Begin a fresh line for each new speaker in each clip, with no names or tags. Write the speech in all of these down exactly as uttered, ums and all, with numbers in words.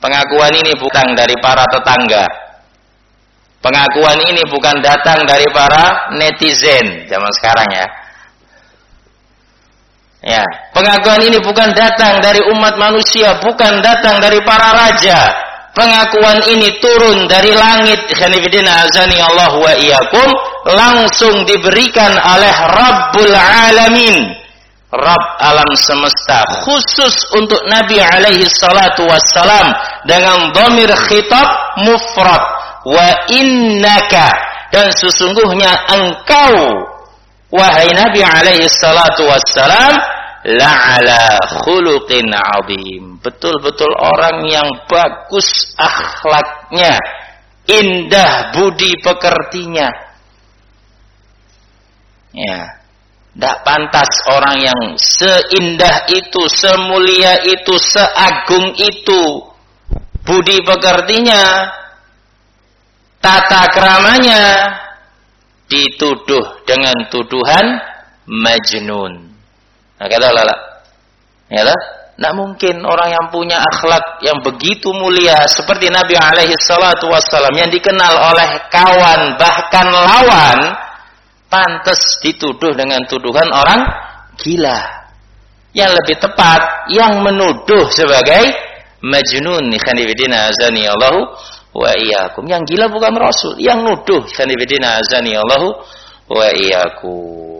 Pengakuan ini bukan dari para tetangga. Pengakuan ini bukan datang dari para netizen zaman sekarang ya. Ya, pengakuan ini bukan datang dari umat manusia, bukan datang dari para raja. Pengakuan ini turun dari langit, khanifidina azani Allah wa iyyakum, langsung diberikan oleh Rabbul Alamin, Rabb alam semesta, khusus untuk Nabi alaihi salatu wassalam dengan dhamir khitab mufrad, wa innaka, dan sesungguhnya engkau wahai Nabi alaihi salatu wassalam la'ala khuluqin azim, betul-betul orang yang bagus akhlaknya, indah budi pekertinya. Ya, tidak pantas orang yang seindah itu, semulia itu, seagung itu budi pekertinya, tata keramanya, dituduh dengan tuduhan majnun. Nah, kata lala, ya lah, tidak mungkin orang yang punya akhlak yang begitu mulia seperti Nabi alaihi salatu wassalam yang dikenal oleh kawan bahkan lawan, pantas dituduh dengan tuduhan orang gila. Yang lebih tepat, yang menuduh sebagai majnun, khanifidina azani Allahu wa iyyakum. Yang gila bukan Rasul, yang nuduh, khanifidina azani Allahu wa iyyakum.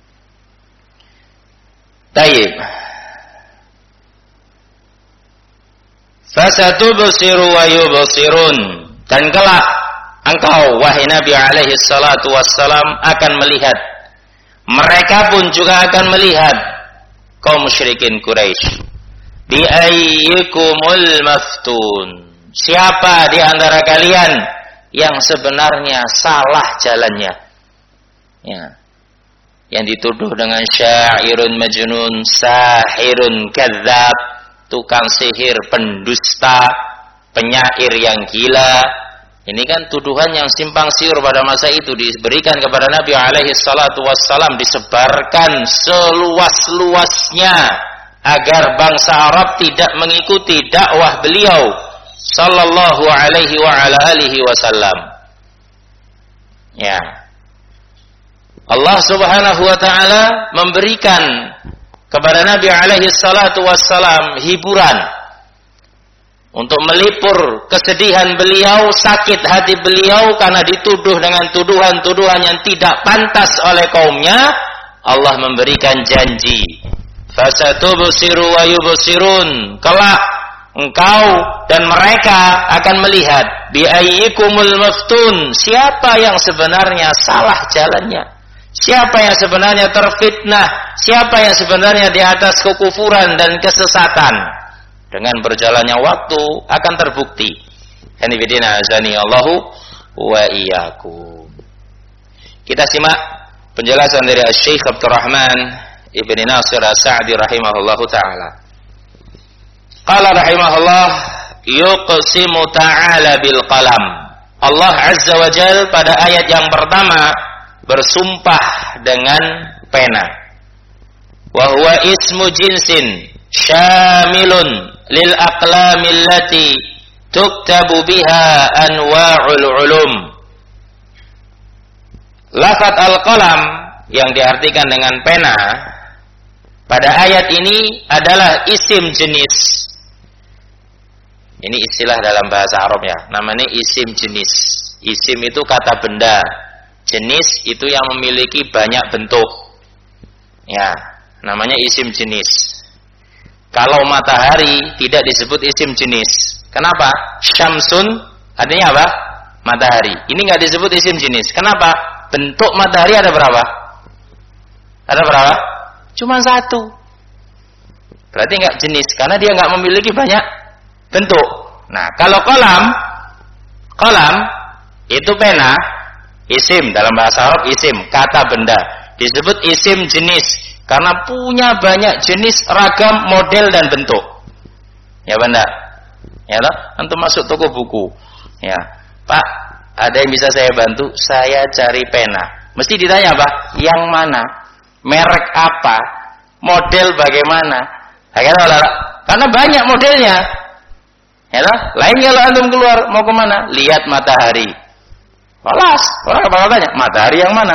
Taib. Fasatubsiru wa yubsirun, dan kelak engkau wahai Nabi alaihi salatu wassalam akan melihat, mereka pun juga akan melihat, kaum musyrikin Quraisy, bi ayyikumul maftun, siapa di antara kalian yang sebenarnya salah jalannya, ya, yang dituduh dengan syairun majnun, sahirun kadzab, tukang sihir, pendusta, penyair yang gila. Ini kan tuduhan yang simpang siur pada masa itu diberikan kepada Nabi alaihi salatu wassalam, disebarkan seluas-luasnya agar bangsa Arab tidak mengikuti dakwah beliau sallallahu alaihi wa ala alihi wasallam. Ya. Allah subhanahu wa ta'ala memberikan kepada Nabi alaihi salatu wassalam hiburan untuk melipur kesedihan beliau, sakit hati beliau karena dituduh dengan tuduhan-tuduhan yang tidak pantas oleh kaumnya. Allah memberikan janji, fasatubsiru wa yubsirun, kelak engkau dan mereka akan melihat, bi ayyikumul maftun, siapa yang sebenarnya salah jalannya, siapa yang sebenarnya terfitnah, siapa yang sebenarnya di atas kekufuran dan kesesatan. Dengan berjalannya waktu akan terbukti. Hanifidina azani Allahu wa iyyakum. Kita simak penjelasan dari Syekh Abdurrahman Ibn Nasir As-Sa'di rahimahullahu ta'ala. Qala rahimahullah, yuqsimu ta'ala bil qalam. Allah Azza wa Jal pada ayat yang pertama bersumpah dengan pena. Wa huwa ismu jinsin syamilun lil aqlamil lati tuktabu biha anwa'ul ulum. Lafaz al-qalam yang diartikan dengan pena pada ayat ini adalah isim jenis. Ini istilah dalam bahasa Arab ya, namanya isim jenis. Isim itu kata benda, jenis itu yang memiliki banyak bentuk. Ya, namanya isim jenis. Kalau matahari tidak disebut isim jenis. Kenapa? Syamsun artinya apa? Matahari. Ini nggak disebut isim jenis. Kenapa? Bentuk matahari ada berapa? Ada berapa? Cuma satu. Berarti nggak jenis karena dia nggak memiliki banyak bentuk. Nah, kalau kolam, kolam itu pena, isim dalam bahasa Arab, isim kata benda, disebut isim jenis. Karena punya banyak jenis, ragam, model, dan bentuk. Ya benar. Ya toh? Antum masuk toko buku. Ya, Pak, ada yang bisa saya bantu? Saya cari pena. Mesti ditanya apa? Yang mana? Merek apa? Model bagaimana? Nah, karena banyak modelnya. Ya toh? Lain kalau antum keluar mau kemana? Lihat matahari. Balas, orang bakal tanya, matahari yang mana?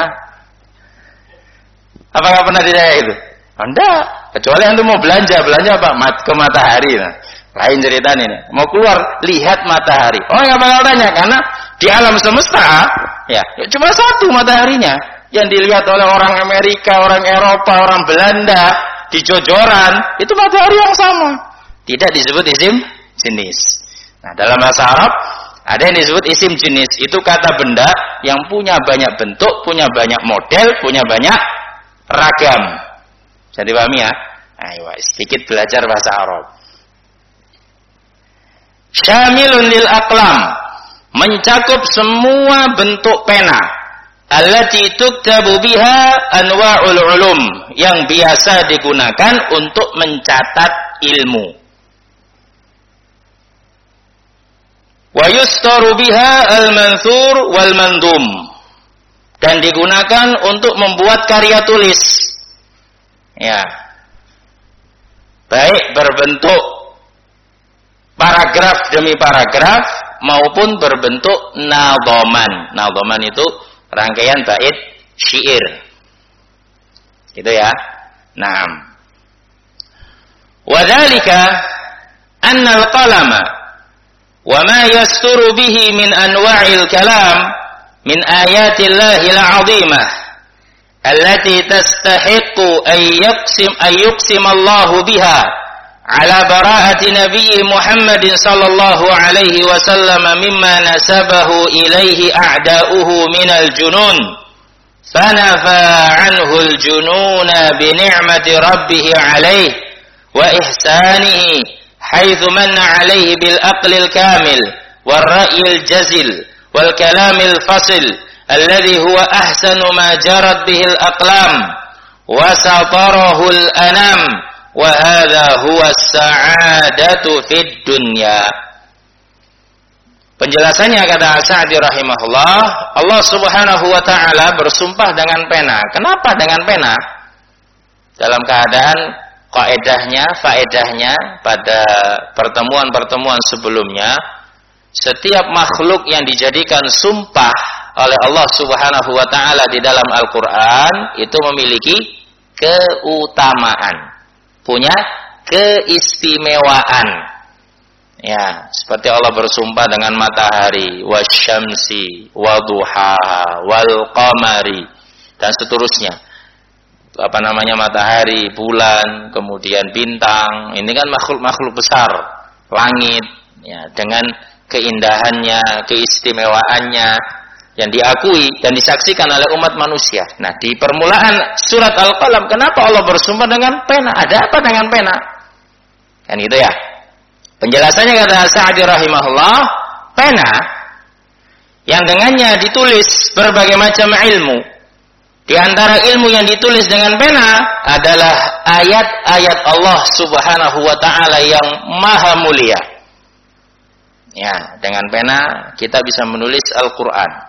Apakah pernah ditanya itu? Enggak, kecuali antum mau belanja, belanja apa? Mat ke matahari. Nah, lain ceritanya nih. Mau keluar, lihat matahari. Oh, nggak bakal tanya karena di alam semesta, ya, cuma satu mataharinya yang dilihat oleh orang Amerika, orang Eropa, orang Belanda di jojoran itu matahari yang sama. Tidak disebut isim jenis. Nah, dalam bahasa Arab ada yang disebut isim jenis, itu kata benda yang punya banyak bentuk, punya banyak model, punya banyak ragam. Jadi pahami ya? Ayo, sedikit belajar bahasa Arab. Syamilun lil aqlam, mencakup semua bentuk pena. Allati tuktabu biha anwa'ul ulum, yang biasa digunakan untuk mencatat ilmu. Wa yustaru biha al-manthur wal mandum, dan digunakan untuk membuat karya tulis. Ya. Baik berbentuk paragraf demi paragraf maupun berbentuk nadhaman. Nadhaman itu rangkaian bait syair. Gitu ya. Naam. Wa dzalika anna al-qalama wa ma yasturu bihi min anwa'il kalam min ayatillahi al-'azimah allati tastahiqu an yaqsim ay yuqsim Allah biha ala bara'ati nabiy Muhammad sallallahu alaihi wasallam mimma nasabahu ilaihi a'da'uhu minal junun fanafa 'anhu al-jununa bi ni'mati rabbih alaihi wa ihsanihi haitsu manna alaihi bil aqlil kamil wal ra'yil jazil wal kalamil fasil alladhi huwa ahsanu ma jarat bihil aqlam wa satarahu al-anam wa hadha huwa as-sa'adatu fid dunya. Penjelasannya kata Sa'di rahimahullah, Allah Subhanahu wa taala bersumpah dengan pena. Kenapa dengan pena? Dalam keadaan kaidahnya, faedahnya pada pertemuan-pertemuan sebelumnya, setiap makhluk yang dijadikan sumpah oleh Allah Subhanahu wa taala di dalam Al-Qur'an itu memiliki keutamaan, punya keistimewaan. Ya, seperti Allah bersumpah dengan matahari, wasyamsi, waduhaha, wal qamari, dan seterusnya. Apa namanya, matahari, bulan, kemudian bintang. Ini kan makhluk-makhluk besar, langit, ya, dengan keindahannya, keistimewaannya yang diakui dan disaksikan oleh umat manusia. Nah, di permulaan surat Al-Qalam, kenapa Allah bersumpah dengan pena? Ada apa dengan pena? Kan gitu ya. Penjelasannya kata Sa'di rahimahullah, pena yang dengannya ditulis berbagai macam ilmu. Di antara ilmu yang ditulis dengan pena adalah ayat-ayat Allah Subhanahu wa taala yang maha mulia. Ya, dengan pena kita bisa menulis Al-Qur'an.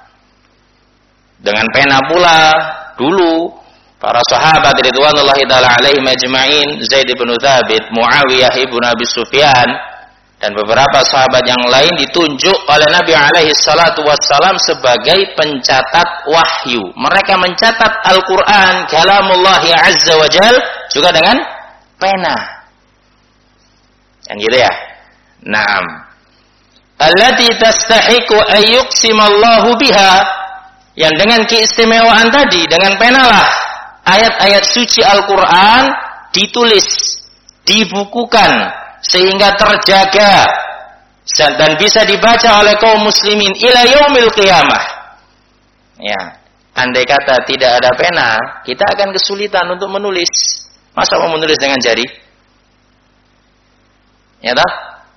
Dengan pena pula dulu para sahabat ridwanullahi taala alaihim ajma'in, Zaid bin Thabit, Muawiyah ibn Abi Sufyan, dan beberapa sahabat yang lain ditunjuk oleh Nabi alaihi salatu wassalam sebagai pencatat wahyu. Mereka mencatat Al-Qur'an kalamullahi azza wa jal juga dengan pena. Kan gitu ya. Naam. Allati tastahiqu an yuqsimallahu biha, yang dengan keistimewaan tadi, dengan penalah ayat-ayat suci Al-Quran ditulis, dibukukan, sehingga terjaga dan bisa dibaca oleh kaum muslimin ila yaumil qiyamah. Ya, andai kata tidak ada pena, kita akan kesulitan untuk menulis. Masa mau menulis dengan jari? Ya toh?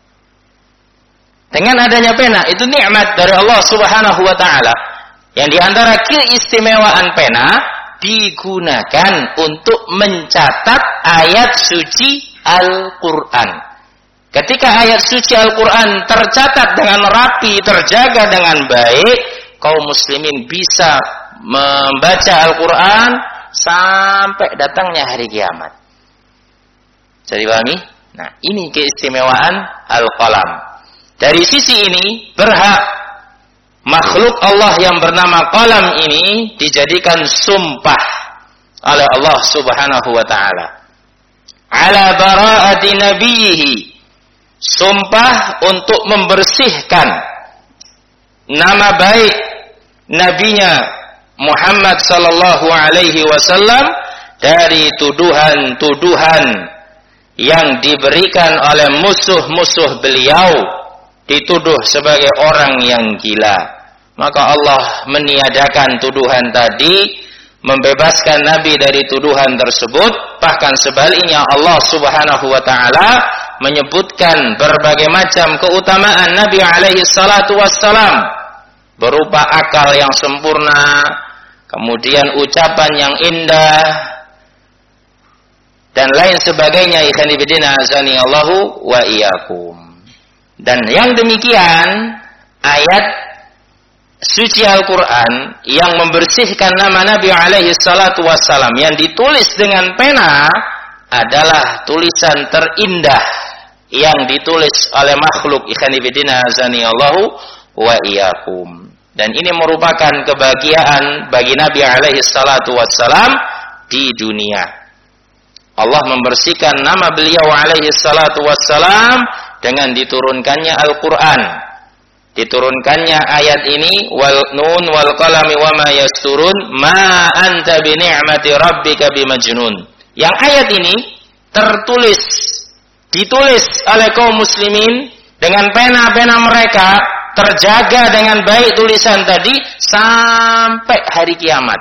Dengan adanya pena, itu nikmat dari Allah Subhanahu wa taala. Yang diantara keistimewaan pena digunakan untuk mencatat ayat suci Al-Quran. Ketika ayat suci Al-Quran tercatat dengan rapi, terjaga dengan baik, kaum muslimin bisa membaca Al-Quran sampai datangnya hari kiamat. Jadi pahami? Nah, ini keistimewaan Al-Qalam. Dari sisi ini berhak makhluk Allah yang bernama qalam ini dijadikan sumpah oleh Allah Subhanahu wa taala ala bara'ati nabiyhi, sumpah untuk membersihkan nama baik nabinya Muhammad sallallahu alaihi wasallam dari tuduhan-tuduhan yang diberikan oleh musuh-musuh beliau, dituduh sebagai orang yang gila. Maka Allah meniadakan tuduhan tadi, membebaskan Nabi dari tuduhan tersebut. Bahkan sebaliknya Allah Subhanahu wa taala menyebutkan berbagai macam keutamaan Nabi alaihi salatu wassalam, berupa akal yang sempurna, kemudian ucapan yang indah, dan lain sebagainya. Ikhwani fillah azani Allahu wa iyyakum. Dan yang demikian ayat suci Al-Quran yang membersihkan nama Nabi alaihi salatu wassalam yang ditulis dengan pena adalah tulisan terindah yang ditulis oleh makhluk. Ikhwani fillah azani Allahu wa iyyakum. Dan ini merupakan kebahagiaan bagi Nabi alaihi salatu wassalam di dunia. Allah membersihkan nama beliau alaihi salatu wassalam dengan diturunkannya Al-Quran. Diturunkannya ayat ini, wal nun wal qalami wa ma yasturun ma anta bi ni'mati rabbika bimajnun. Yang ayat ini tertulis, ditulis oleh kaum muslimin dengan pena-pena mereka, terjaga dengan baik tulisan tadi sampai hari kiamat.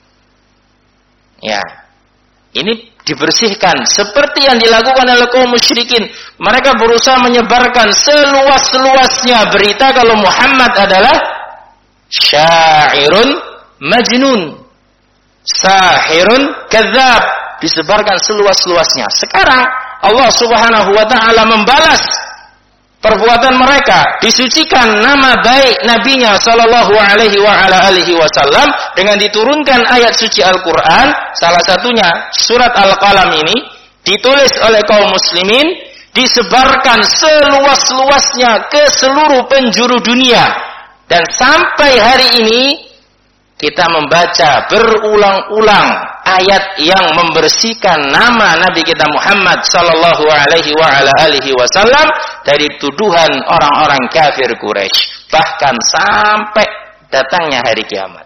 Ya. Ini dibersihkan seperti yang dilakukan oleh kaum musyrikin. Mereka berusaha menyebarkan seluas-luasnya berita kalau Muhammad adalah syairun majnun, sahirun kadzab, disebarkan seluas-luasnya. Sekarang Allah Subhanahu wa taala membalas perbuatan mereka, disucikan nama baik nabinya sallallahu alaihi wa ala alihi wasallam dengan diturunkan ayat suci Al-Qur'an. Salah satunya surat Al-Qalam ini ditulis oleh kaum muslimin, disebarkan seluas-luasnya ke seluruh penjuru dunia, dan sampai hari ini kita membaca berulang-ulang ayat yang membersihkan nama Nabi kita Muhammad sallallahu alaihi wa ala alihi wasallam dari tuduhan orang-orang kafir Quraisy, bahkan sampai datangnya hari kiamat.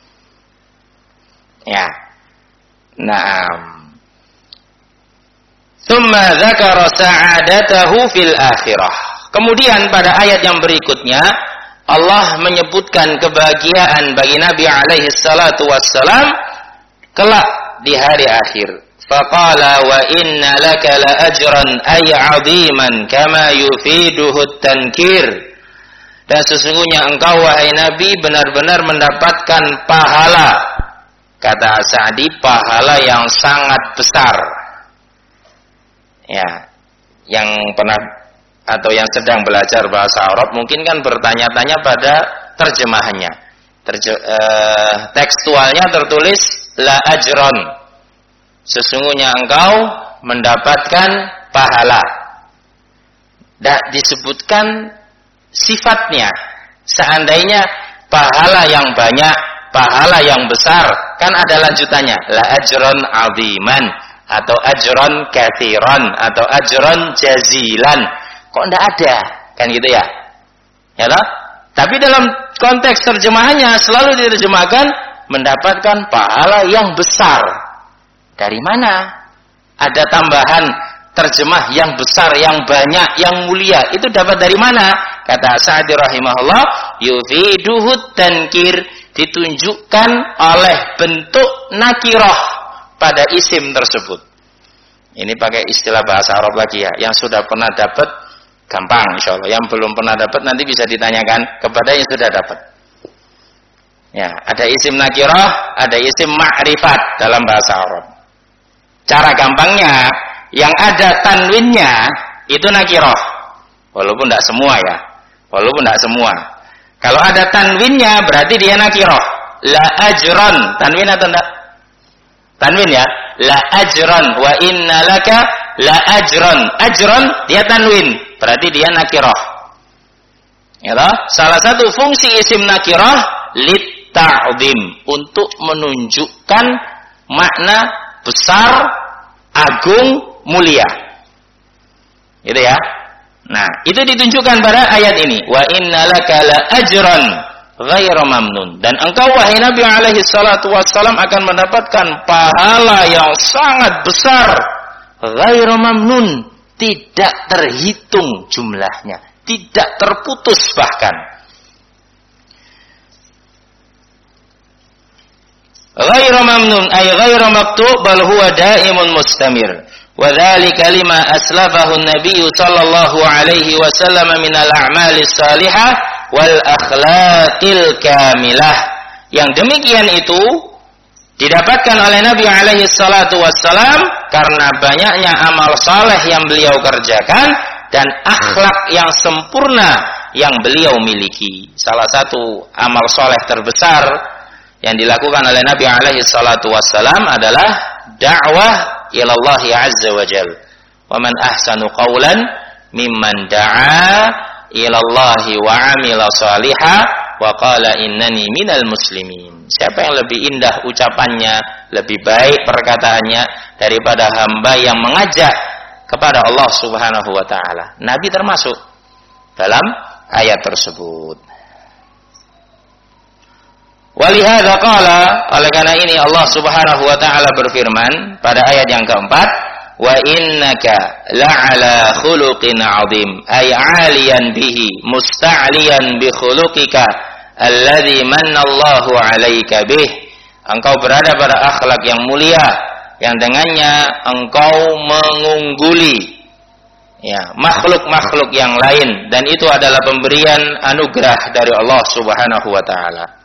Ya. Naam. Tsumma dzakara sa'adatahu fil akhirah. Kemudian pada ayat yang berikutnya Allah menyebutkan kebahagiaan bagi Nabi alaihi salatu wassalam kelak di hari akhir. Faqala wa inna laka la ajran ay 'aziman kama yufiduhu tankir. Dan sesungguhnya engkau wahai Nabi benar-benar mendapatkan pahala, kata Sa'di, pahala yang sangat besar. Ya, yang pernah atau yang sedang belajar bahasa Arab mungkin kan bertanya-tanya pada terjemahannya. Terje, eh, tekstualnya tertulis la ajron, sesungguhnya engkau mendapatkan pahala. Dan disebutkan sifatnya. Seandainya pahala yang banyak, pahala yang besar, kan ada lanjutannya, la ajron aziman atau ajron kathiran atau ajron jazilan. Kok enggak ada? Kan gitu ya. Ya toh? Tapi dalam konteks terjemahannya selalu diterjemahkan mendapatkan pahala yang besar. Dari mana? Ada tambahan terjemah yang besar, yang banyak, yang mulia. Itu dapat dari mana? Kata Sa'di rahimahullah, yufiduhu tankir, ditunjukkan oleh bentuk nakirah pada isim tersebut. Ini pakai istilah bahasa Arab lagi ya. Yang sudah pernah dapat gampang insyaallah. Yang belum pernah dapat nanti bisa ditanyakan kepada yang sudah dapat. Ya, ada isim nakirah, ada isim ma'rifat dalam bahasa Arab. Cara gampangnya, yang ada tanwinnya itu nakirah. Walaupun tidak semua ya. Walaupun tidak semua. Kalau ada tanwinnya berarti dia nakirah. La ajron, tanwin atau tidak? Tanwin ya. La ajron wa inna laka la ajron. Ajron dia tanwin, berarti dia nakirah. Ya toh? Salah satu fungsi isim nakirah lit ta'zim, untuk menunjukkan makna besar, agung, mulia. Gitu ya. Nah, itu ditunjukkan pada ayat ini. Wa innalaka la ajran ghairu mamnun. Dan engkau wahai Nabi alaihi salatu wassalam akan mendapatkan pahala yang sangat besar, ghairu mamnun, tidak terhitung jumlahnya, tidak terputus bahkan. Ghairu mamnun ay ghairu maktub bal huwa daimun mustamir. Wa dzalika lima aslafahu an-nabiy sallallahu alaihi wasallam min al-a'mali salihah wal akhlaqil kamilah. Yang demikian itu didapatkan oleh Nabi alaihi salatu wassalam karena banyaknya amal saleh yang beliau kerjakan dan akhlak yang sempurna yang beliau miliki. Salah satu amal saleh terbesar yang dilakukan oleh Nabi alaihi salatu wassalam adalah dakwah ila Allah azza wa jal. Wa man ahsanu qawlan mimman da'a ila Allah wa 'amila shalihan wa qala innani minal muslimin. Siapa yang lebih indah ucapannya, lebih baik perkataannya daripada hamba yang mengajak kepada Allah Subhanahu wa taala. Nabi termasuk dalam ayat tersebut. Walihada qala, oleh karena ini Allah Subhanahu wa taala berfirman pada ayat yang keempat, wa innaka la'ala khuluqin 'adzim, ay 'aliyan bihi musta'liyan bi khuluqika alladzi manna Allahu 'alaika bih. Engkau berada pada akhlak yang mulia yang dengannya engkau mengungguli ya makhluk-makhluk yang lain, dan itu adalah pemberian anugerah dari Allah Subhanahu wa taala.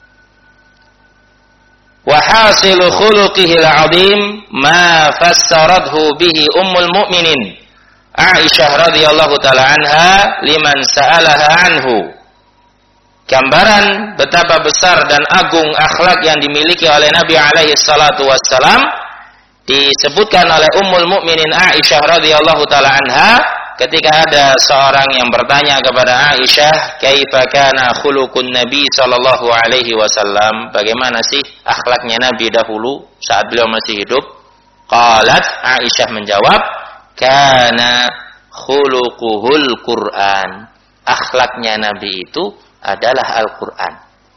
Wa hasilu khuluqihil 'adzim ma fassarathu bihi ummul mu'minin Aisyah radhiyallahu taala anha liman sa'alaha anhu. Gambaran betapa besar dan agung akhlak yang dimiliki oleh Nabi alaihi salatu wassalam disebutkan oleh ummul mu'minin Aisyah radhiyallahu taala anha ketika ada seorang yang bertanya kepada Aisyah, kaifa kana khuluqun Nabi sallallahu alaihi wasallam, bagaimana sih akhlaknya Nabi dahulu saat beliau masih hidup? Qalat, Aisyah menjawab, kana khuluquhul Qur'an. Akhlaknya Nabi itu adalah Al-Qur'an.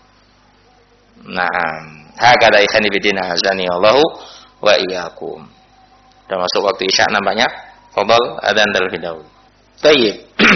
Nah, hakada ikhani bidina azani Allahu wa iyyakum. Sudah masuk waktu Isya nampaknya. Fadal adzan terlebih dahulu. Baik.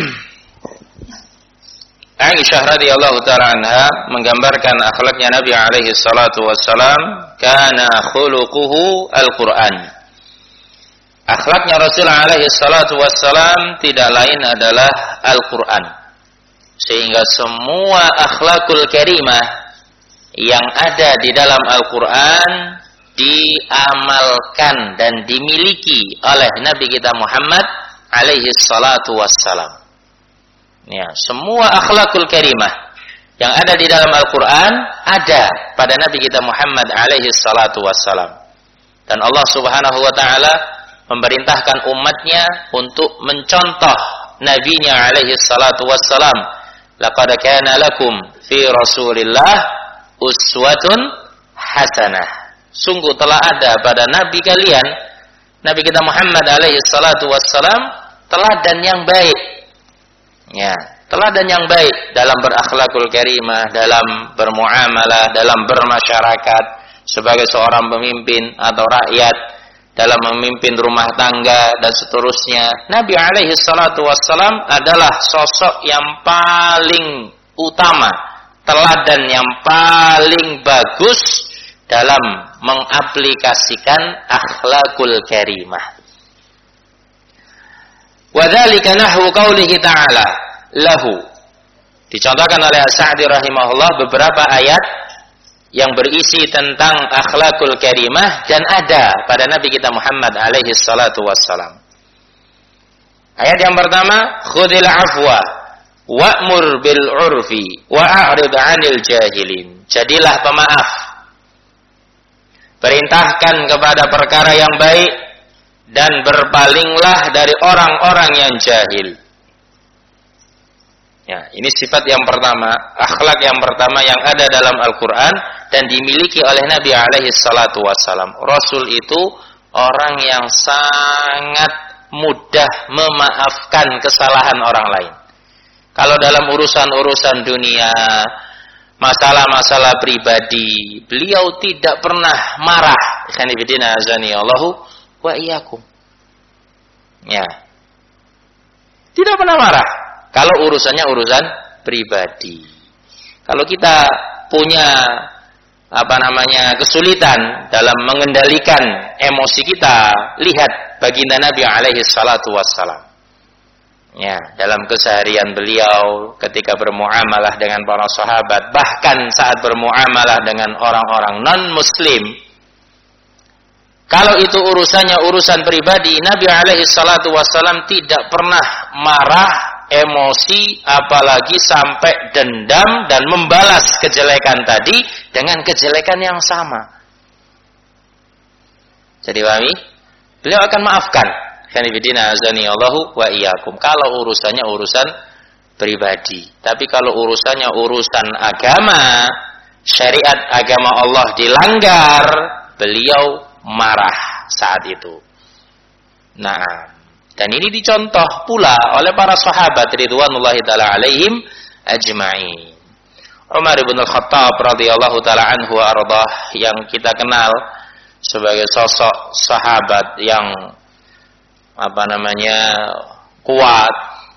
Aisyah radhiyallahu taala anha menggambarkan akhlaknya Nabi alaihi salatu wassalam, kana khuluquhu al-Qur'an. Akhlaknya Rasul alaihi salatu wassalam tidak lain adalah Al-Qur'an. Sehingga semua akhlakul karimah yang ada di dalam Al-Qur'an diamalkan dan dimiliki oleh Nabi kita Muhammad alaihi salatu wassalam. Ya, semua akhlakul karimah yang ada di dalam Al-Quran ada pada Nabi kita Muhammad alaihi salatu wassalam. Dan Allah Subhanahu wa ta'ala memerintahkan umatnya untuk mencontoh Nabinya alaihi salatu wassalam. Laqad kana lakum fi Rasulillah uswatun hasanah. Sungguh telah ada pada Nabi kalian, Nabi kita Muhammad alaihi salatu wassalam, teladan yang baik. Ya, teladan yang baik dalam berakhlakul karimah, dalam bermuamalah, dalam bermasyarakat sebagai seorang pemimpin atau rakyat, dalam memimpin rumah tangga dan seterusnya. Nabi alaihi salatu wassalam adalah sosok yang paling utama, teladan yang paling bagus dalam mengaplikasikan akhlakul karimah. Wa dzalika nahwu qaulihi ta'ala lahu. Dicontohkan oleh As-Sa'di rahimahullah beberapa ayat yang berisi tentang akhlakul karimah dan ada pada Nabi kita Muhammad alaihi salatu wassalam. Ayat yang pertama, khudhil afwa wa'mur bil 'urfi wa'rid 'anil jahilin. Jadilah pemaaf. Perintahkan kepada perkara yang baik dan berpalinglah dari orang-orang yang jahil. Ya, ini sifat yang pertama, akhlak yang pertama yang ada dalam Al-Quran dan dimiliki oleh Nabi alaihi salatu wassalam. Rasul itu orang yang sangat mudah memaafkan kesalahan orang lain. Kalau dalam urusan-urusan dunia, masalah-masalah pribadi, beliau tidak pernah marah. Khanifidina azani Allahu wa iyyakum. Ya. Tidak pernah marah. Kalau urusannya urusan pribadi. Kalau kita punya apa namanya kesulitan dalam mengendalikan emosi kita, lihat baginda Nabi alaihi salatu wassalam. Ya, dalam keseharian beliau ketika bermuamalah dengan para sahabat, bahkan saat bermuamalah dengan orang-orang non-muslim, kalau itu urusannya urusan pribadi, Nabi alaihi salatu wassalam tidak pernah marah, emosi, apalagi sampai dendam dan membalas kejelekan tadi dengan kejelekan yang sama. Jadi pahami? Beliau akan maafkan. Khanifidina azani Allahu wa iyyakum. Kalau urusannya urusan pribadi. Tapi kalau urusannya urusan agama, syariat agama Allah dilanggar, beliau marah saat itu. Nah, dan ini dicontoh pula oleh para sahabat ridwanullahi taala alaihim ajma'in. Umar bin Al-Khattab radhiyallahu taala anhu wa ardhah yang kita kenal sebagai sosok sahabat yang apa namanya kuat,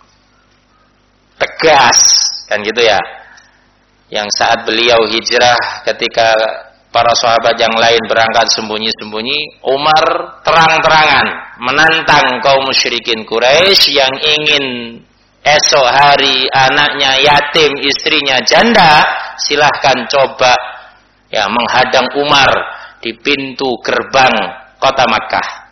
tegas, kan gitu ya. Yang saat beliau hijrah ketika para sahabat yang lain berangkat sembunyi-sembunyi, Umar terang-terangan menantang kaum musyrikin Quraisy yang ingin esok hari anaknya yatim, istrinya janda, silahkan coba ya menghadang Umar di pintu gerbang kota Makkah.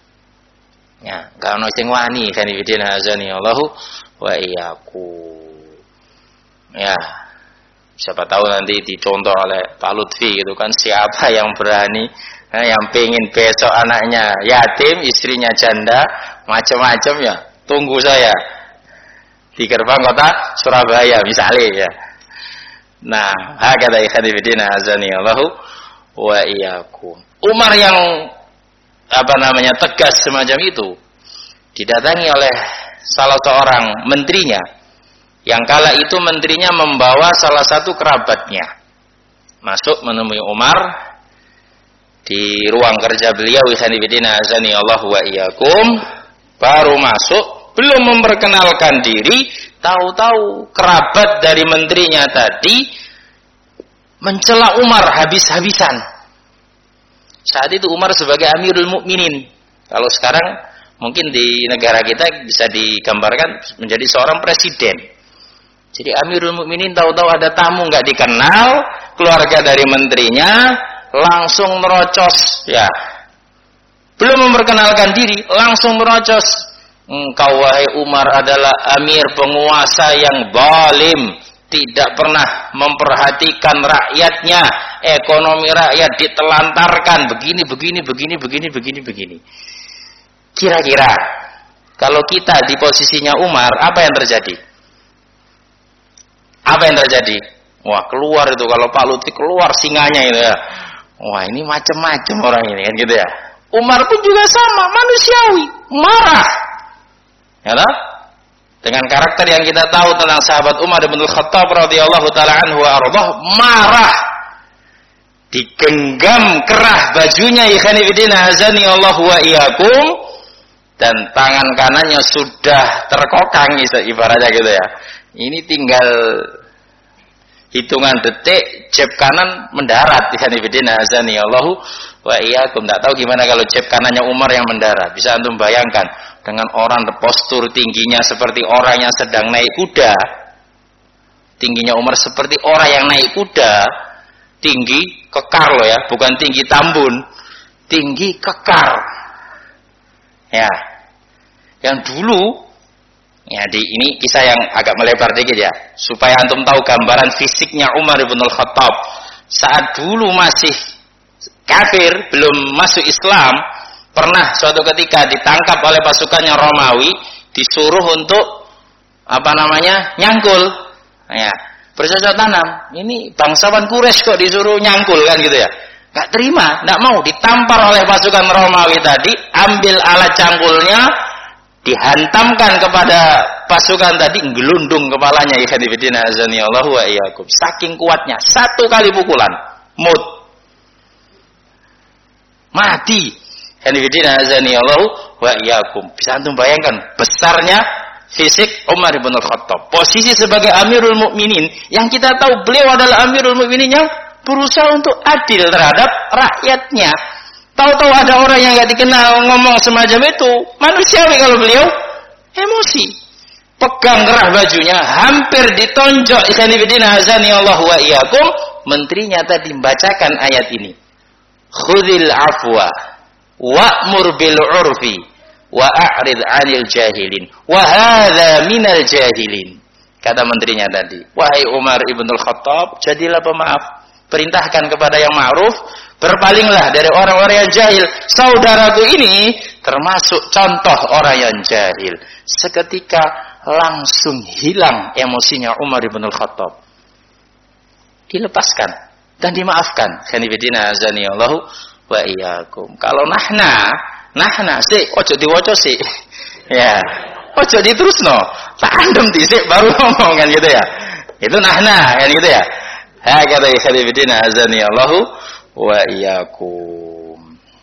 Ya, gak ono sing wani kan ibidina azani Allahu wa iyyakum. Ya. Siapa tahu nanti dicontoh oleh Pak Lutfi gitu kan, siapa yang berani, nah, yang pengen besok anaknya yatim, istrinya janda, macam-macam ya, tunggu saya di gerbang kota Surabaya misalnya ya. Nah, hakada ikhwanifidina azani Allahu wa iyyakum. Umar yang apa namanya tegas semacam itu didatangi oleh salah seorang menterinya, yang kala itu menterinya membawa salah satu kerabatnya masuk menemui Umar di ruang kerja beliau. Ikhwanifidina azani Allahu wa iyyakum. Baru masuk, belum memperkenalkan diri, tahu-tahu kerabat dari menterinya tadi mencela Umar habis-habisan. Saat itu Umar sebagai Amirul Mukminin. Kalau sekarang mungkin di negara kita bisa digambarkan menjadi seorang presiden. Jadi Amirul Mukminin tahu-tahu ada tamu nggak dikenal, keluarga dari menterinya, langsung merocos, ya. Belum memperkenalkan diri, langsung merocos. Engkau wahai Umar adalah amir penguasa yang zalim, tidak pernah memperhatikan rakyatnya, ekonomi rakyat ditelantarkan, begini, begini, begini, begini, begini, begini. Kira-kira kalau kita di posisinya Umar, apa yang terjadi? Apa yang terjadi? Wah, keluar itu kalau Pak Lutfi keluar singanya itu ya. Wah, ini macam-macam orang ini kan gitu ya. Umar pun juga sama, manusiawi, marah. Ya lah? Dengan karakter yang kita tahu tentang sahabat Umar bin Al-Khattab radhiyallahu taala anhu wa ardhah, marah. Digenggam kerah bajunya, ikhwanifidina azani Allahu wa iyyakum, dan tangan kanannya sudah terkokang ibaratnya gitu ya. Ini tinggal hitungan detik jeb kanan mendarat, ikhwanifidina azani Allahu wa iyyakum. Enggak tahu gimana kalau jeb kanannya Umar yang mendarat. Bisa antum bayangkan dengan orang postur tingginya seperti orang yang sedang naik kuda. Tingginya Umar seperti orang yang naik kuda. Tinggi kekar loh ya, bukan tinggi tambun, tinggi kekar. Ya. Yang dulu ya di ini kisah yang agak melebar dikit ya, supaya antum tahu gambaran fisiknya Umar bin Al-Khattab saat dulu masih kafir, belum masuk Islam. Pernah suatu ketika ditangkap oleh pasukannya Romawi, disuruh untuk apa namanya? Nyangkul. Ya, bercocok tanam. Ini bangsawan Quraisy kok disuruh nyangkul kan gitu ya. Enggak terima, enggak mau, ditampar oleh pasukan Romawi tadi, ambil alat cangkulnya, dihantamkan kepada pasukan tadi, gelundung kepalanya, ikhwanifidina azanillahu wa iyyakum. Saking kuatnya, satu kali pukulan, mut. Mati. Ikhwanifidina azanillahu wa iyyakum. Bisa antum bayangkan besarnya fisik Umar bin Al-Khattab. Posisi sebagai Amirul Mukminin, yang kita tahu beliau adalah Amirul Mukminin yang berusaha untuk adil terhadap rakyatnya. Tahu-tahu ada orang yang nggak dikenal ngomong semacam itu, manusiawi kalau beliau emosi. Pegang kerah bajunya, hampir ditonjok. Ikhwanifidina azani Allah wa iyyakum. Menterinya tadi membacakan ayat ini. Khudhil afwa wa'mur bil urfi wa a'rid 'anil jahilin. Wa hadza minal jahilin. Kata menterinya tadi, wahai Umar ibnul Khattab, jadilah pemaaf. Perintahkan kepada yang ma'ruf, berpalinglah dari orang-orang yang jahil. Saudaraku ini termasuk contoh orang yang jahil. Seketika langsung hilang emosinya Umar bin Al-Khattab. Dilepaskan dan dimaafkan. Khanifidina azani Allahu wa iyyakum. Kalau nahna, nahna sik ojo diwaca sik. Ya, ojo diterusno. Tak andem dhisik baru ngomong kan gitu ya. Itu nahna kan gitu ya. Hakata ikhwanifidina azani Allahu wa iyyakum.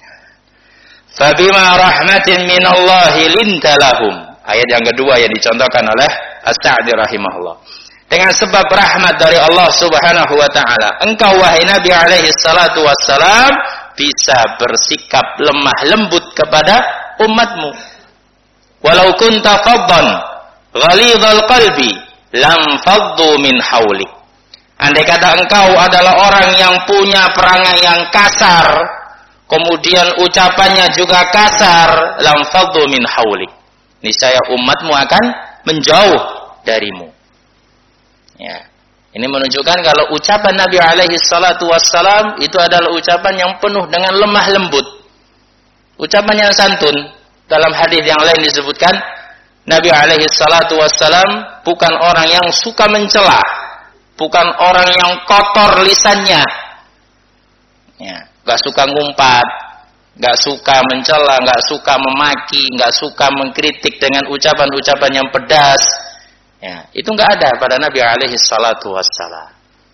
Fabima rahmatin minallahi linta lahum. Ayat yang kedua yang dicontohkan oleh As-Sa'di rahimahullah. Dengan sebab rahmat dari Allah Subhanahu wa taala, engkau wahai Nabi alaihi salatu wassalam bisa bersikap lemah lembut kepada umatmu. Walau kunta faddan ghalidhal qalbi lam faddu min haulik. Andai kata engkau adalah orang yang punya perangai yang kasar, kemudian ucapannya juga kasar, lam faddu min haulik. Niscaya umatmu akan menjauh darimu. Ya. Ini menunjukkan kalau ucapan Nabi alaihi salatu wassalam itu adalah ucapan yang penuh dengan lemah lembut. Ucapan yang santun. Dalam hadis yang lain disebutkan, Nabi alaihi salatu wassalam bukan orang yang suka mencela. Bukan orang yang kotor lisannya, ya, gak suka ngumpat, gak suka mencela, gak suka memaki, gak suka mengkritik dengan ucapan-ucapan yang pedas. Ya, itu gak ada pada Nabi alaihi salatu wassalam.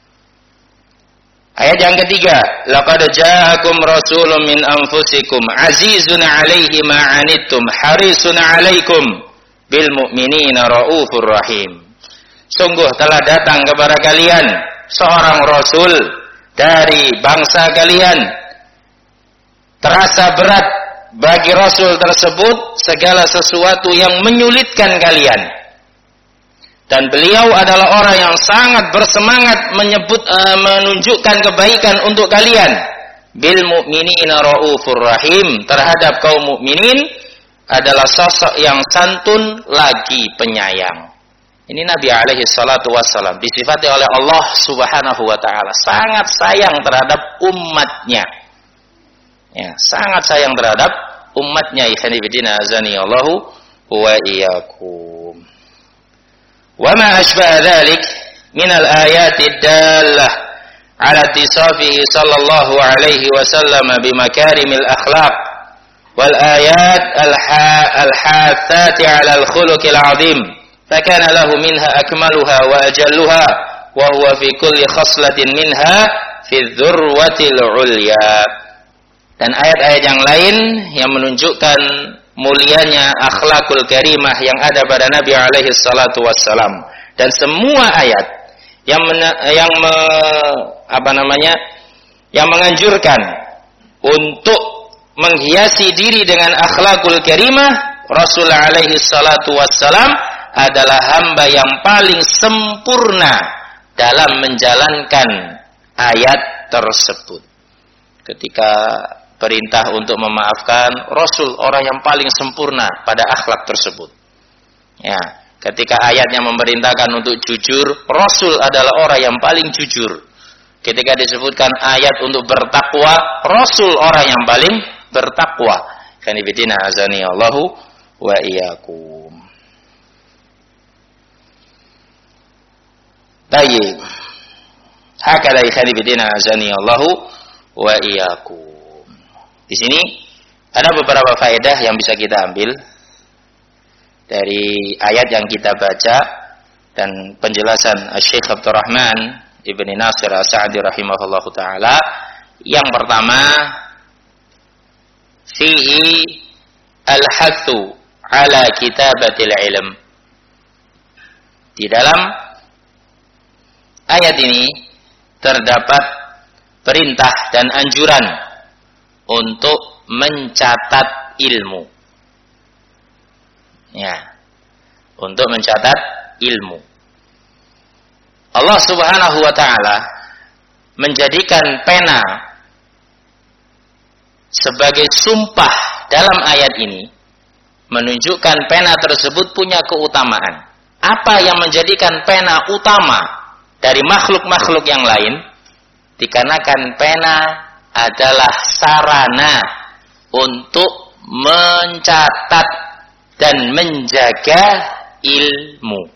Ayat yang ketiga, laqad ja'akum rasulun min anfusikum azizun 'alaihi ma 'anittum harisun 'alaikum bil mu'minina raufur rahim. Sungguh telah datang kepada kalian seorang rasul dari bangsa kalian. Terasa berat bagi rasul tersebut segala sesuatu yang menyulitkan kalian. Dan beliau adalah orang yang sangat bersemangat menyebut uh, menunjukkan kebaikan untuk kalian. Bil mu'minina raufur rahim, terhadap kaum mukminin adalah sosok yang santun lagi penyayang. Ini Nabi alaihi salatu wassalam disifati oleh Allah Subhanahu wa taala sangat sayang terhadap umatnya. Ya, sangat sayang terhadap umatnya. Ikhwanifidina azani Allahu wa iyyakum. Wa ma asbaha dzalik min al-ayati dallah ala tisafihi sallallahu alaihi wasallam bi makarimil akhlaq wal ayat al-hathati ala al-khuluqil azim. فكان له منها أكملها وأجلها وهو في كل خصلة منها في الذروة العليا. Dan ayat-ayat yang lain yang menunjukkan mulianya akhlakul karimah yang ada pada Nabi alaihi salatu wassalam. Dan semua ayat yang mena- yang me, apa namanya yang menganjurkan untuk menghiasi diri dengan akhlakul karimah, Rasul alaihi salatu wassalam adalah hamba yang paling sempurna dalam menjalankan ayat tersebut. Ketika perintah untuk memaafkan, Rasul orang yang paling sempurna pada akhlak tersebut. Ya, ketika ayatnya memerintahkan untuk jujur, Rasul adalah orang yang paling jujur. Ketika disebutkan ayat untuk bertakwa, Rasul orang yang paling bertakwa. Kanibidina azani Allahu wa iyyakum. Baik. Hakala ikhwani bidina azani Allahu wa iyyakum. Di sini ada beberapa faedah yang bisa kita ambil dari ayat yang kita baca dan penjelasan Syekh Abdurrahman Ibn Nasir As-Sa'di rahimahullahu taala. Yang pertama, fihi al-hathu ala kitabatil ilm. Di dalam ayat ini terdapat perintah dan anjuran untuk mencatat ilmu. Ya, untuk mencatat ilmu. Allah Subhanahu wa taala menjadikan pena sebagai sumpah dalam ayat ini, menunjukkan pena tersebut punya keutamaan. Apa yang menjadikan pena utama dari makhluk-makhluk yang lain? Dikarenakan pena adalah sarana untuk mencatat dan menjaga ilmu.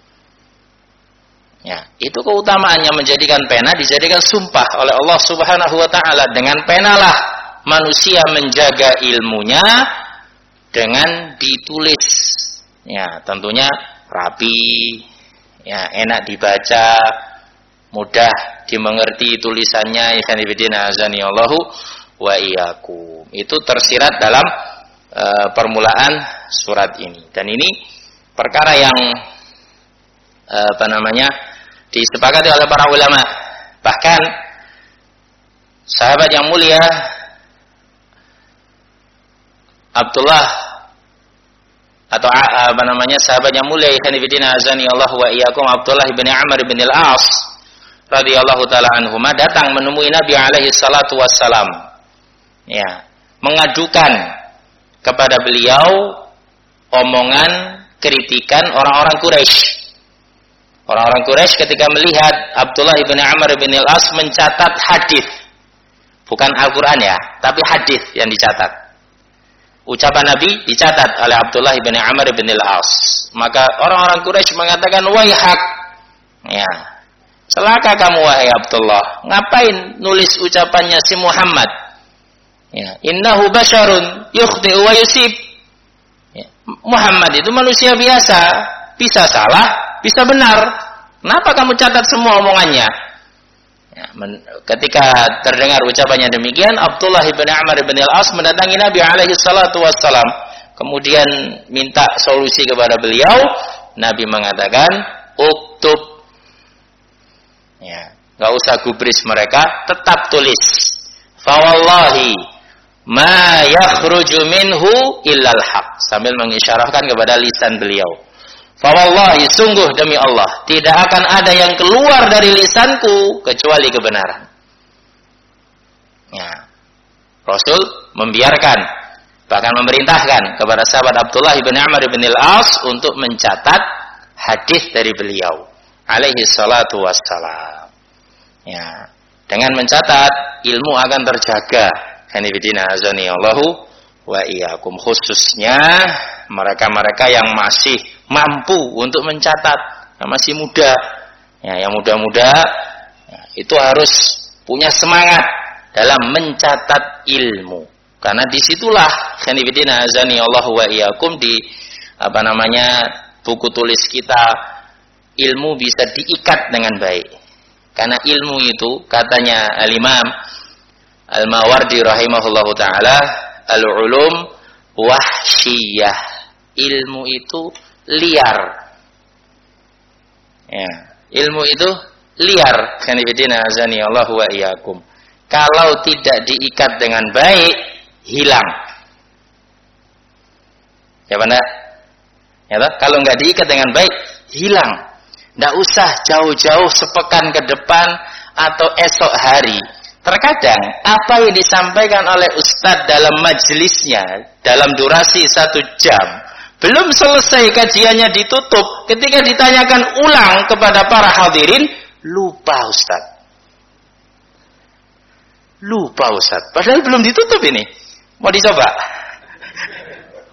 Ya, itu keutamaannya menjadikan pena dijadikan sumpah oleh Allah Subhanahu wa taala. Dengan penalah manusia menjaga ilmunya dengan ditulis. Ya, tentunya rapi, ya, enak dibaca, mudah dimengerti tulisannya. Ikhwan fillah azani Allahu wa iyyakum. Itu tersirat dalam uh, permulaan surat ini. Dan ini perkara yang uh, apa namanya? disepakati oleh para ulama. Bahkan sahabat yang mulia Abdullah atau apa namanya sahabat yang mulia ikhwan fillah azani Allah wa iyyakum Abdullah bin Amr bin Al-As radhiyallahu taala anhuma datang menemui Nabi alaihi salatu wassalam, ya, mengadukan kepada beliau omongan kritikan orang-orang Quraisy. Orang-orang Quraisy ketika melihat Abdullah bin Amr bin Al-As mencatat hadis, bukan Al-Quran ya, tapi hadis yang dicatat. Ucapan Nabi dicatat oleh Abdullah bin Amr bin Al-As. Maka orang-orang Quraisy mengatakan, waihak, ya, celaka kamu wahai Abdullah, ngapain nulis ucapannya si Muhammad? Ya, innahu basyarun yukhti'u wa yusib. Ya, Muhammad itu manusia biasa, bisa salah, bisa benar. Kenapa kamu catat semua omongannya? Ya, men- ketika terdengar ucapannya demikian, Abdullah bin Amr bin Al-As mendatangi Nabi alaihi salatu wassalam. Kemudian minta solusi kepada beliau. Nabi mengatakan, uktub. Ya, enggak usah gubris mereka, tetap tulis. Fa wallahi ma yakhruju minhu illal haq. Sambil mengisyarahkan kepada lisan beliau. Fawallahi, sungguh demi Allah, tidak akan ada yang keluar dari lisanku kecuali kebenaran. Ya. Rasul membiarkan, bahkan memerintahkan kepada sahabat Abdullah bin Amr bin Al-As untuk mencatat hadis dari beliau alaihi salatu wassalam. Ya. Dengan mencatat, ilmu akan terjaga. Hanifidina azani Allahu wa iyyakum, khususnya mereka-mereka yang masih mampu untuk mencatat, yang masih muda, ya, yang muda-muda, ya, itu harus punya semangat dalam mencatat ilmu. Karena disitulah khanifidina azani Allahu wa iyyakum, di apa namanya buku tulis kita, ilmu bisa diikat dengan baik. Karena ilmu itu katanya Al-Imam Al-Mawardi rahimahullahu taala, al-ulum wahsyiyah, ilmu itu liar. Ya, ilmu itu liar. Khanifidina azani Allahu wa iyyakum. Kalau tidak diikat dengan baik, hilang. Ya benar? Ya toh? Kalau nggak diikat dengan baik, hilang. Nggak usah jauh-jauh sepekan ke depan atau esok hari. Terkadang apa yang disampaikan oleh ustadz dalam majelisnya dalam durasi satu jam, belum selesai kajiannya ditutup, ketika ditanyakan ulang kepada para hadirin, lupa ustadz. Lupa ustadz. Padahal belum ditutup ini. Mau dicoba?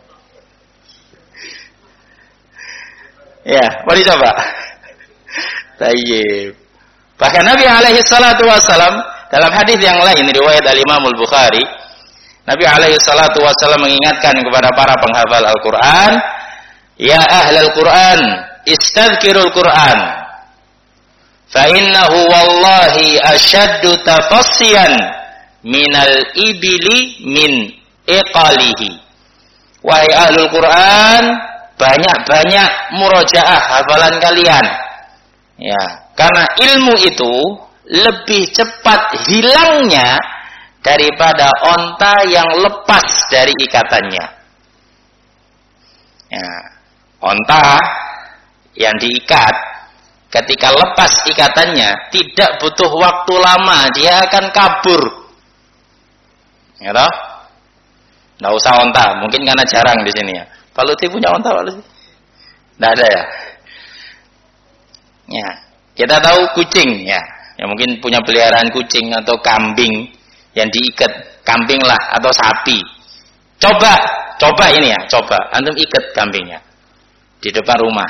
Ya, mau dicoba? Tayyib. Bahkan Nabi alaihi salatu wassalam dalam hadis yang lain riwayat Al-Imam Al-Bukhari, Nabi alaihi salatu wassalam mengingatkan kepada para penghafal Al-Qur'an, ya ahlal Qur'an, istadhkirul Qur'an. Fa innahu wallahi asyaddu tafassiyan minal ibili min iqalihi. Wahai ahlul Qur'an, banyak-banyak murojaah hafalan kalian. Ya, karena ilmu itu lebih cepat hilangnya daripada onta yang lepas dari ikatannya. Ya, onta yang diikat ketika lepas ikatannya tidak butuh waktu lama, dia akan kabur. Ya toh? Nggak usah onta, mungkin karena jarang di sini ya. Pak Lutfi punya onta, Pak Lutfi? Nggak ada ya? Ya, kita tahu kucing ya. Ya mungkin punya peliharaan kucing atau kambing yang diikat, kambing lah atau sapi. Coba, coba ini ya, coba antum ikat kambingnya di depan rumah.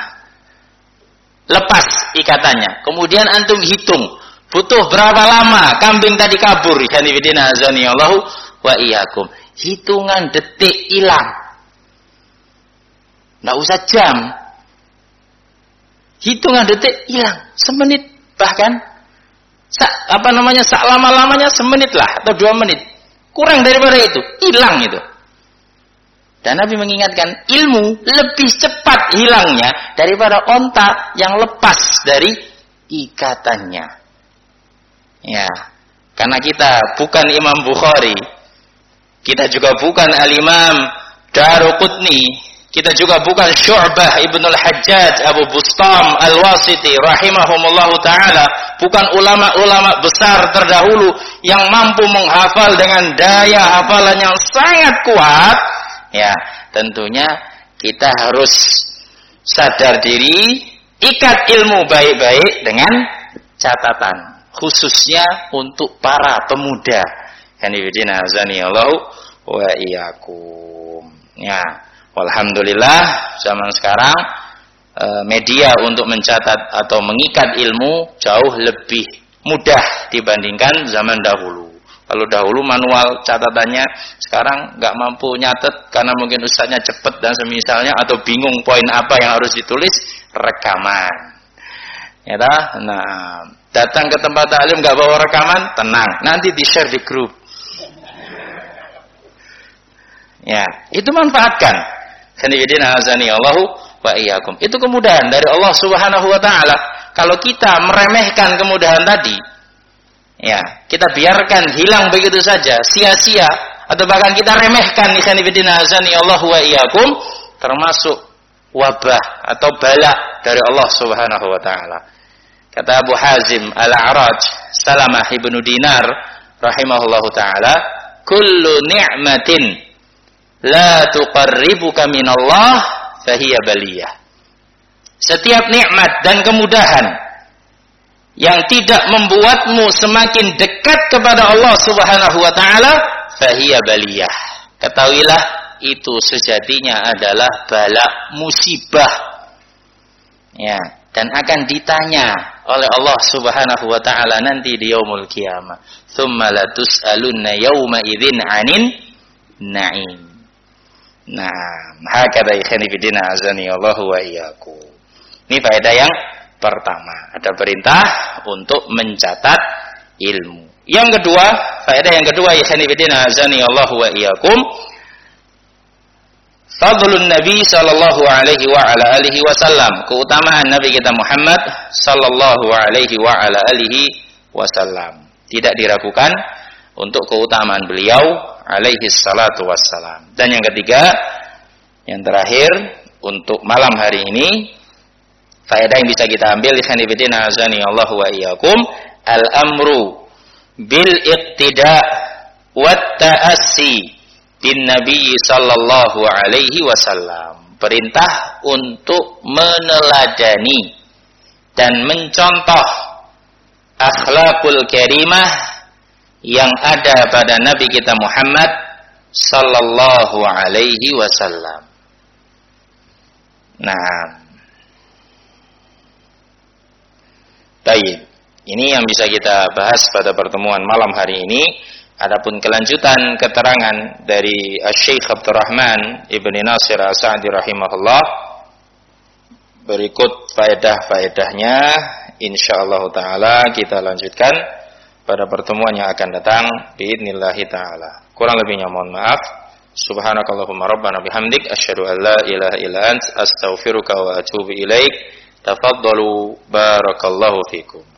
Lepas ikatannya, kemudian antum hitung butuh berapa lama kambing tadi kabur. Kanibidina azanillahu wa iyyakum. Hitungan detik hilang. Nggak usah jam. Hitungan detik hilang, semenit bahkan. Sa, apa namanya, sak lama-lamanya semenit lah atau dua menit. Kurang daripada itu, hilang itu. Dan Nabi mengingatkan, ilmu lebih cepat hilangnya daripada onta yang lepas dari ikatannya. Ya, karena kita bukan Imam Bukhari, kita juga bukan Al-Imam Daruqutni, kita juga bukan Syu'bah Ibnul Hajjaj Abu Bustam Al-Wasiti rahimahumullahu ta'ala, bukan ulama-ulama besar terdahulu yang mampu menghafal dengan daya hafalan yang sangat kuat. Ya, tentunya kita harus sadar diri, ikat ilmu baik-baik dengan catatan, khususnya untuk para pemuda. Kanibidina azanillahu wa iyyakum. Ya, alhamdulillah zaman sekarang media untuk mencatat atau mengikat ilmu jauh lebih mudah dibandingkan zaman dahulu. Kalau dahulu manual catatannya, sekarang nggak mampu nyatet karena mungkin ustaznya cepet dan semisalnya, atau bingung poin apa yang harus ditulis, rekaman. Ya dah. Nah, datang ke tempat taklim nggak bawa rekaman, tenang, nanti di share di grup. Ya, itu manfaatkan. Kanibidina azani Allahu wa iyyakum. Itu kemudahan dari Allah Subhanahu wa taala. Kalau kita meremehkan kemudahan tadi, ya, kita biarkan hilang begitu saja, sia-sia, atau bahkan kita remehkan, kanibidina azani Allahu wa iyyakum, termasuk wabah atau bala dari Allah Subhanahu wa taala. Kata Abu Hazim Al-A'raj, Salamah ibnu Dinar rahimahullahu taala, kullu ni'matin la tuqarribuka minallah fahiya baliyah. Setiap nikmat dan kemudahan yang tidak membuatmu semakin dekat kepada Allah Subhanahu wa taala, fahiya baliyah. Ketahuilah itu sejatinya adalah bala, musibah. Ya, dan akan ditanya oleh Allah Subhanahu wa taala nanti di yaumul qiyamah. Tsumma latus'alunna yauma idzin 'anin na'im. Nah, hakadha ikhwanifidina azani Allahu wa iyyakum. Ini faedah yang pertama, ada perintah untuk mencatat ilmu. Yang kedua, faedah yang kedua ikhwanifidina azani Allahu wa iyyakum, fadlun Nabi sallallahu alaihi wa ala alihi wasallam, keutamaan Nabi kita Muhammad sallallahu alaihi wa ala alihi wasallam. Tidak diragukan untuk keutamaan beliau alaihi salatu wassalam. Dan yang ketiga, yang terakhir untuk malam hari ini, faedah yang bisa kita ambil ikhwanifidina azani Allahu wa iyyakum, al-amru bil iqtida' wat ta'assi bin Nabi sallallahu alaihi wasallam. Perintah untuk meneladani dan mencontoh akhlakul karimah yang ada pada Nabi kita Muhammad sallallahu alaihi wasallam. Nah, Ini yang bisa kita bahas pada pertemuan malam hari ini. Adapun kelanjutan keterangan dari Syekh Abdurrahman Ibni Nasir As-Sa'di rahimahullah, berikut faedah-faedahnya insyaallah taala kita lanjutkan pada pertemuan yang akan datang biidznillah taala. Kurang lebihnya mohon maaf. Subhanakallahumma rabbana bihamdik asyhadu an la ilaha illa ant astaghfiruka wa atubu ilaik. Tafaddalu barakallahu fikum.